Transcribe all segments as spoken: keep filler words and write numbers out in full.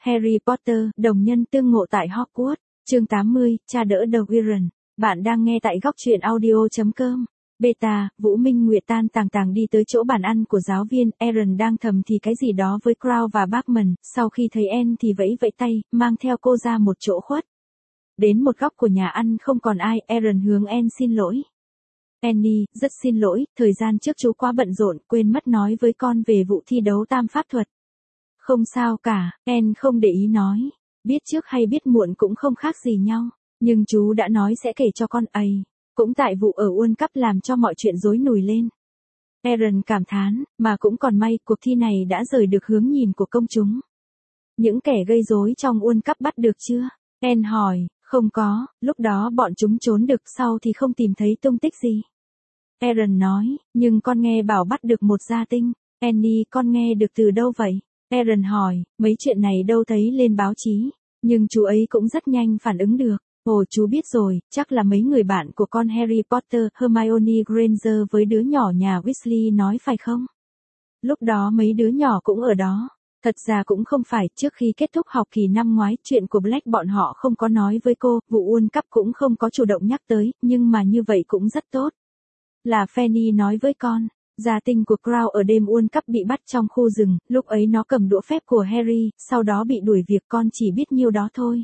Harry Potter, đồng nhân tương ngộ tại Hogwarts, chương tám mươi, cha đỡ The Wyrn. Bạn đang nghe tại góc truyện audio chấm com. Beta, Vũ Minh Nguyệt tan tàng tàng đi tới chỗ bàn ăn của giáo viên, Aaron đang thầm thì cái gì đó với Crow và Bachman, sau khi thấy Anne thì vẫy vẫy tay, mang theo cô ra một chỗ khuất. Đến một góc của nhà ăn không còn ai, Aaron hướng Anne xin lỗi. Annie, rất xin lỗi, thời gian trước chú quá bận rộn, quên mất nói với con về vụ thi đấu tam pháp thuật. Không sao cả, Anne không để ý nói. Biết trước hay biết muộn cũng không khác gì nhau, nhưng chú đã nói sẽ kể cho con ấy. Cũng tại vụ ở World Cup làm cho mọi chuyện rối nùi lên. Aaron cảm thán, mà cũng còn may cuộc thi này đã rời được hướng nhìn của công chúng. Những kẻ gây rối trong World Cup bắt được chưa? Anne hỏi, không có, lúc đó bọn chúng trốn được sau thì không tìm thấy tung tích gì. Aaron nói, nhưng con nghe bảo bắt được một gia tinh. Annie, con nghe được từ đâu vậy? Aaron hỏi, mấy chuyện này đâu thấy lên báo chí, nhưng chú ấy cũng rất nhanh phản ứng được. Ồ, chú biết rồi, chắc là mấy người bạn của con Harry Potter, Hermione Granger với đứa nhỏ nhà Weasley nói phải không? Lúc đó mấy đứa nhỏ cũng ở đó. Thật ra cũng không phải, trước khi kết thúc học kỳ năm ngoái, chuyện của Black bọn họ không có nói với cô, vụ World Cup cũng không có chủ động nhắc tới, nhưng mà như vậy cũng rất tốt. Là Fanny nói với con, gia tinh của Crow ở đêm World Cup bị bắt trong khu rừng, lúc ấy nó cầm đũa phép của Harry, sau đó bị đuổi việc, con chỉ biết nhiêu đó thôi.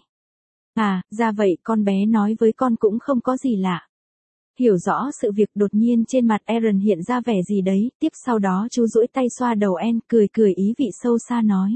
À, ra vậy, con bé nói với con cũng không có gì lạ. Hiểu rõ sự việc, đột nhiên trên mặt Aaron hiện ra vẻ gì đấy, tiếp sau đó chú duỗi tay xoa đầu Anne, cười cười ý vị sâu xa nói.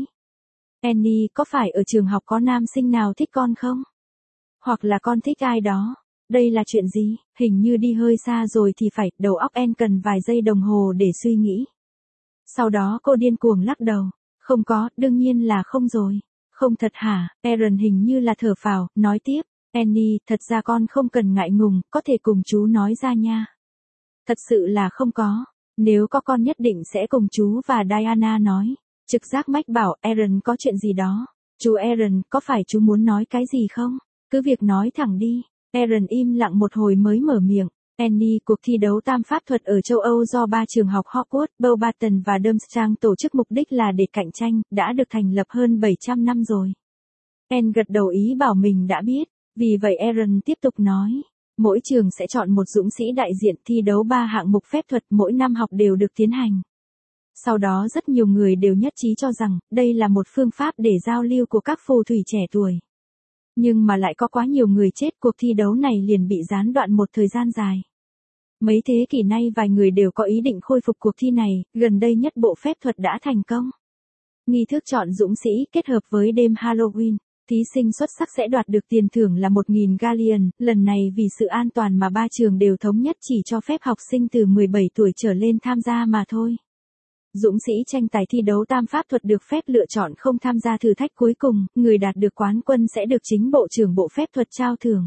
Annie, có phải ở trường học có nam sinh nào thích con không? Hoặc là con thích ai đó? Đây là chuyện gì? Hình như đi hơi xa rồi thì phải, đầu óc Anne cần vài giây đồng hồ để suy nghĩ. Sau đó cô điên cuồng lắc đầu. Không có, đương nhiên là không rồi. Không thật hả? Aaron hình như là thở phào, nói tiếp. Annie, thật ra con không cần ngại ngùng, có thể cùng chú nói ra nha. Thật sự là không có. Nếu có con nhất định sẽ cùng chú và Diana nói. Trực giác mách bảo, Aaron có chuyện gì đó. Chú Aaron, có phải chú muốn nói cái gì không? Cứ việc nói thẳng đi. Aaron im lặng một hồi mới mở miệng. Annie, cuộc thi đấu tam pháp thuật ở châu Âu do ba trường học Hogwarts, Beauxbaton và Durmstrang tổ chức mục đích là để cạnh tranh, đã được thành lập hơn bảy trăm năm rồi. Anne gật đầu ý bảo mình đã biết, vì vậy Aaron tiếp tục nói. Mỗi trường sẽ chọn một dũng sĩ đại diện thi đấu ba hạng mục phép thuật mỗi năm học đều được tiến hành. Sau đó rất nhiều người đều nhất trí cho rằng, đây là một phương pháp để giao lưu của các phù thủy trẻ tuổi. Nhưng mà lại có quá nhiều người chết, cuộc thi đấu này liền bị gián đoạn một thời gian dài. Mấy thế kỷ nay vài người đều có ý định khôi phục cuộc thi này, gần đây nhất bộ phép thuật đã thành công. Nghi thức chọn dũng sĩ kết hợp với đêm Halloween, thí sinh xuất sắc sẽ đoạt được tiền thưởng là một nghìn galleon, lần này vì sự an toàn mà ba trường đều thống nhất chỉ cho phép học sinh từ mười bảy tuổi trở lên tham gia mà thôi. Dũng sĩ tranh tài thi đấu tam pháp thuật được phép lựa chọn không tham gia thử thách cuối cùng, người đạt được quán quân sẽ được chính bộ trưởng bộ phép thuật trao thưởng.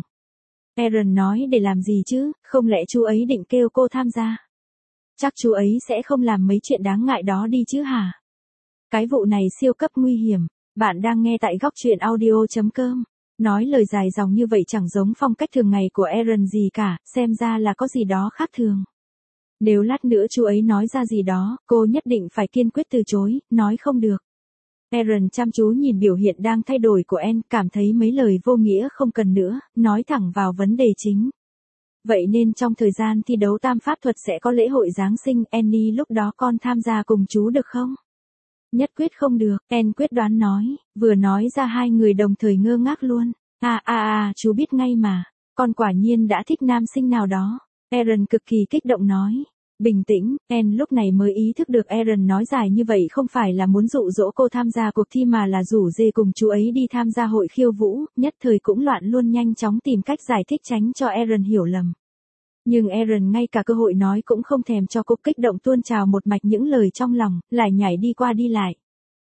Aaron nói để làm gì chứ, không lẽ chú ấy định kêu cô tham gia? Chắc chú ấy sẽ không làm mấy chuyện đáng ngại đó đi chứ hả? Cái vụ này siêu cấp nguy hiểm, bạn đang nghe tại góc truyện audio chấm com. Nói lời dài dòng như vậy chẳng giống phong cách thường ngày của Aaron gì cả, xem ra là có gì đó khác thường. Nếu lát nữa chú ấy nói ra gì đó, cô nhất định phải kiên quyết từ chối, nói không được. Aaron chăm chú nhìn biểu hiện đang thay đổi của Anne, cảm thấy mấy lời vô nghĩa không cần nữa, nói thẳng vào vấn đề chính. Vậy nên trong thời gian thi đấu tam pháp thuật sẽ có lễ hội Giáng sinh, Annie lúc đó con tham gia cùng chú được không? Nhất quyết không được, Anne quyết đoán nói, vừa nói ra hai người đồng thời ngơ ngác luôn. À à à, chú biết ngay mà, con quả nhiên đã thích nam sinh nào đó. Aaron cực kỳ kích động nói. Bình tĩnh, Anne lúc này mới ý thức được Aaron nói dài như vậy không phải là muốn dụ dỗ cô tham gia cuộc thi mà là rủ dê cùng chú ấy đi tham gia hội khiêu vũ, nhất thời cũng loạn luôn nhanh chóng tìm cách giải thích tránh cho Aaron hiểu lầm. Nhưng Aaron ngay cả cơ hội nói cũng không thèm cho cô, kích động tuôn trào một mạch những lời trong lòng, lại nhảy đi qua đi lại.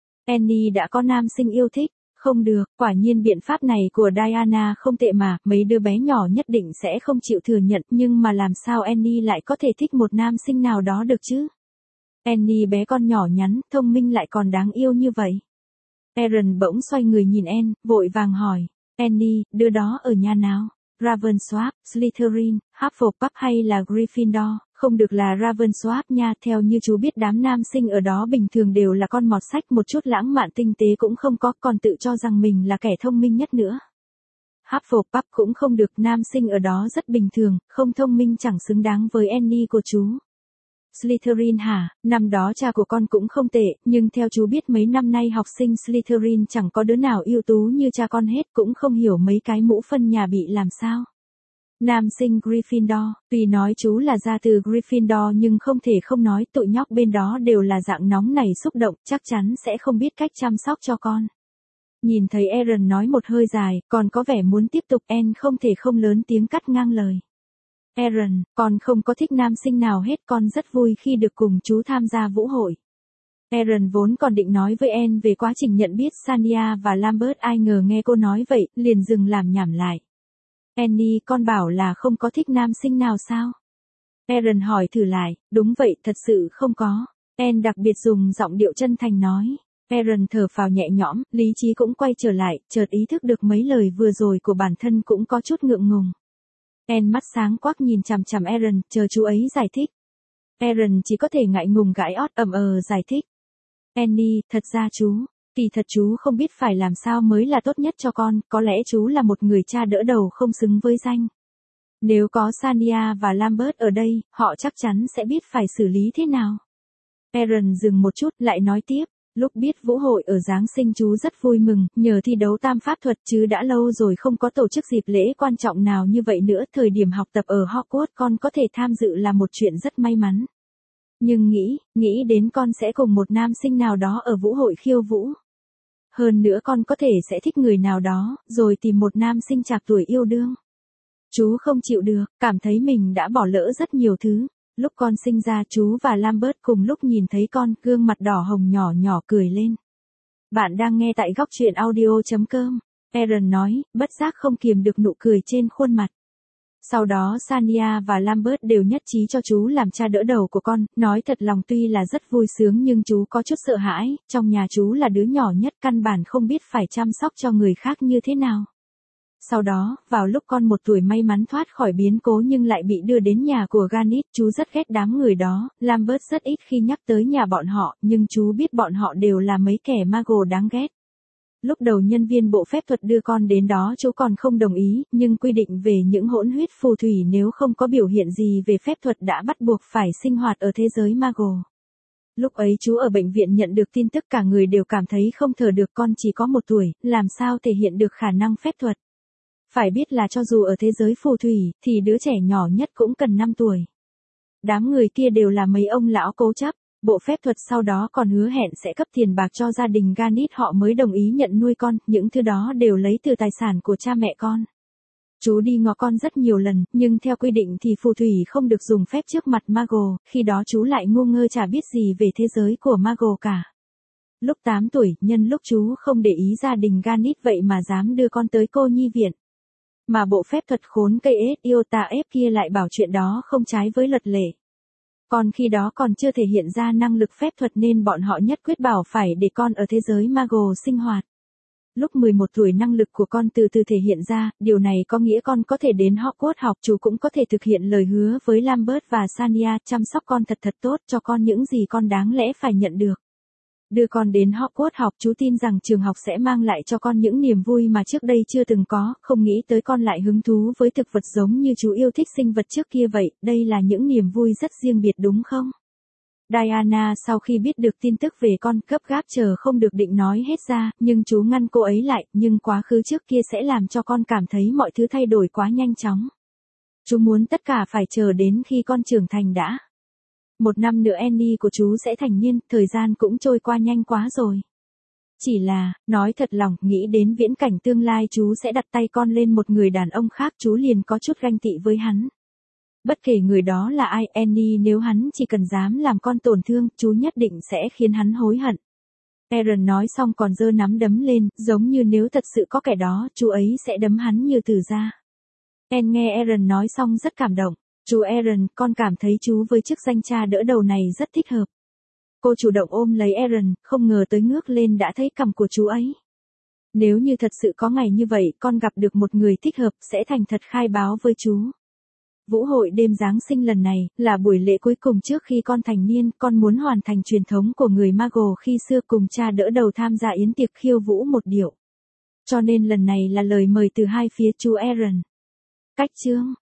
Annie đã có nam sinh yêu thích. Không được, quả nhiên biện pháp này của Diana không tệ mà, mấy đứa bé nhỏ nhất định sẽ không chịu thừa nhận, nhưng mà làm sao Annie lại có thể thích một nam sinh nào đó được chứ? Annie bé con nhỏ nhắn, thông minh lại còn đáng yêu như vậy. Aaron bỗng xoay người nhìn Anne, vội vàng hỏi, Annie, đứa đó ở nhà nào? Ravensworth, Slytherin, Hufflepuff hay là Gryffindor, không được là Ravensworth nha. Theo như chú biết đám nam sinh ở đó bình thường đều là con mọt sách, một chút lãng mạn tinh tế cũng không có, còn tự cho rằng mình là kẻ thông minh nhất nữa. Hufflepuff cũng không được, nam sinh ở đó rất bình thường, không thông minh, chẳng xứng đáng với Annie của chú. Slytherin hả? Năm đó cha của con cũng không tệ, nhưng theo chú biết mấy năm nay học sinh Slytherin chẳng có đứa nào ưu tú như cha con hết, cũng không hiểu mấy cái mũ phân nhà bị làm sao. Nam sinh Gryffindor, tuy nói chú là ra từ Gryffindor nhưng không thể không nói tụi nhóc bên đó đều là dạng nóng nảy xúc động, chắc chắn sẽ không biết cách chăm sóc cho con. Nhìn thấy Aaron nói một hơi dài, còn có vẻ muốn tiếp tục, Anne không thể không lớn tiếng cắt ngang lời. Aaron, con không có thích nam sinh nào hết, con rất vui khi được cùng chú tham gia vũ hội. Aaron vốn còn định nói với Anne về quá trình nhận biết Sania và Lambert, ai ngờ nghe cô nói vậy, liền dừng làm nhảm lại. Annie, con bảo là không có thích nam sinh nào sao? Aaron hỏi thử lại, đúng vậy, thật sự không có. Anne đặc biệt dùng giọng điệu chân thành nói. Aaron thở phào nhẹ nhõm, lý trí cũng quay trở lại, chợt ý thức được mấy lời vừa rồi của bản thân cũng có chút ngượng ngùng. Anne mắt sáng quắc nhìn chằm chằm Aaron, chờ chú ấy giải thích. Aaron chỉ có thể ngại ngùng gãi ót ầm ờ giải thích. Annie, thật ra chú, kỳ thật chú không biết phải làm sao mới là tốt nhất cho con, có lẽ chú là một người cha đỡ đầu không xứng với danh. Nếu có Sania và Lambert ở đây, họ chắc chắn sẽ biết phải xử lý thế nào. Aaron dừng một chút, lại nói tiếp. Lúc biết vũ hội ở Giáng sinh chú rất vui mừng, nhờ thi đấu tam pháp thuật, chứ đã lâu rồi không có tổ chức dịp lễ quan trọng nào như vậy nữa. Thời điểm học tập ở Hogwarts con có thể tham dự là một chuyện rất may mắn. Nhưng nghĩ, nghĩ đến con sẽ cùng một nam sinh nào đó ở vũ hội khiêu vũ. Hơn nữa con có thể sẽ thích người nào đó, rồi tìm một nam sinh trạc tuổi yêu đương. Chú không chịu được, cảm thấy mình đã bỏ lỡ rất nhiều thứ. Lúc con sinh ra chú và Lambert cùng lúc nhìn thấy con, gương mặt đỏ hồng nhỏ nhỏ cười lên. Bạn đang nghe tại góc truyện audio chấm com. Aaron nói, bất giác không kiềm được nụ cười trên khuôn mặt. Sau đó Sania và Lambert đều nhất trí cho chú làm cha đỡ đầu của con, nói thật lòng tuy là rất vui sướng nhưng chú có chút sợ hãi, trong nhà chú là đứa nhỏ nhất, căn bản không biết phải chăm sóc cho người khác như thế nào. Sau đó, vào lúc con một tuổi may mắn thoát khỏi biến cố nhưng lại bị đưa đến nhà của Garnet, chú rất ghét đám người đó. Lambert rất ít khi nhắc tới nhà bọn họ, nhưng chú biết bọn họ đều là mấy kẻ mago đáng ghét. Lúc đầu nhân viên bộ phép thuật đưa con đến đó chú còn không đồng ý, nhưng quy định về những hỗn huyết phù thủy nếu không có biểu hiện gì về phép thuật đã bắt buộc phải sinh hoạt ở thế giới mago. Lúc ấy chú ở bệnh viện nhận được tin tức cả người đều cảm thấy không thở được, con chỉ có một tuổi, làm sao thể hiện được khả năng phép thuật. Phải biết là cho dù ở thế giới phù thủy, thì đứa trẻ nhỏ nhất cũng cần năm tuổi. Đám người kia đều là mấy ông lão cố chấp, bộ phép thuật sau đó còn hứa hẹn sẽ cấp tiền bạc cho gia đình Garnet họ mới đồng ý nhận nuôi con, những thứ đó đều lấy từ tài sản của cha mẹ con. Chú đi ngó con rất nhiều lần, nhưng theo quy định thì phù thủy không được dùng phép trước mặt mago, khi đó chú lại ngu ngơ chả biết gì về thế giới của mago cả. Lúc tám tuổi, nhân lúc chú không để ý gia đình Garnet vậy mà dám đưa con tới cô nhi viện. Mà bộ phép thuật khốn cây ết yêu tà ép kia lại bảo chuyện đó không trái với luật lệ. Còn khi đó còn chưa thể hiện ra năng lực phép thuật nên bọn họ nhất quyết bảo phải để con ở thế giới mago sinh hoạt. Lúc mười một tuổi năng lực của con từ từ thể hiện ra, điều này có nghĩa con có thể đến Hogwarts học, chú cũng có thể thực hiện lời hứa với Lambert và Sania, chăm sóc con thật thật tốt, cho con những gì con đáng lẽ phải nhận được. Đưa con đến Hogwarts học, chú tin rằng trường học sẽ mang lại cho con những niềm vui mà trước đây chưa từng có, không nghĩ tới con lại hứng thú với thực vật giống như chú yêu thích sinh vật trước kia vậy, đây là những niềm vui rất riêng biệt đúng không? Diana sau khi biết được tin tức về con, gấp gáp chờ không được định nói hết ra, nhưng chú ngăn cô ấy lại, nhưng quá khứ trước kia sẽ làm cho con cảm thấy mọi thứ thay đổi quá nhanh chóng. Chú muốn tất cả phải chờ đến khi con trưởng thành đã. Một năm nữa Annie của chú sẽ thành niên, thời gian cũng trôi qua nhanh quá rồi. Chỉ là, nói thật lòng, nghĩ đến viễn cảnh tương lai chú sẽ đặt tay con lên một người đàn ông khác, chú liền có chút ganh tị với hắn. Bất kể người đó là ai, Annie nếu hắn chỉ cần dám làm con tổn thương, chú nhất định sẽ khiến hắn hối hận. Aaron nói xong còn giơ nắm đấm lên, giống như nếu thật sự có kẻ đó, chú ấy sẽ đấm hắn như từ ra. Anne nghe Aaron nói xong rất cảm động. Chú Aaron, con cảm thấy chú với chức danh cha đỡ đầu này rất thích hợp. Cô chủ động ôm lấy Aaron, không ngờ tới ngước lên đã thấy cằm của chú ấy. Nếu như thật sự có ngày như vậy, con gặp được một người thích hợp, sẽ thành thật khai báo với chú. Vũ hội đêm Giáng sinh lần này, là buổi lễ cuối cùng trước khi con thành niên, con muốn hoàn thành truyền thống của người Mago khi xưa cùng cha đỡ đầu tham gia yến tiệc khiêu vũ một điệu. Cho nên lần này là lời mời từ hai phía chú Aaron. Cách chương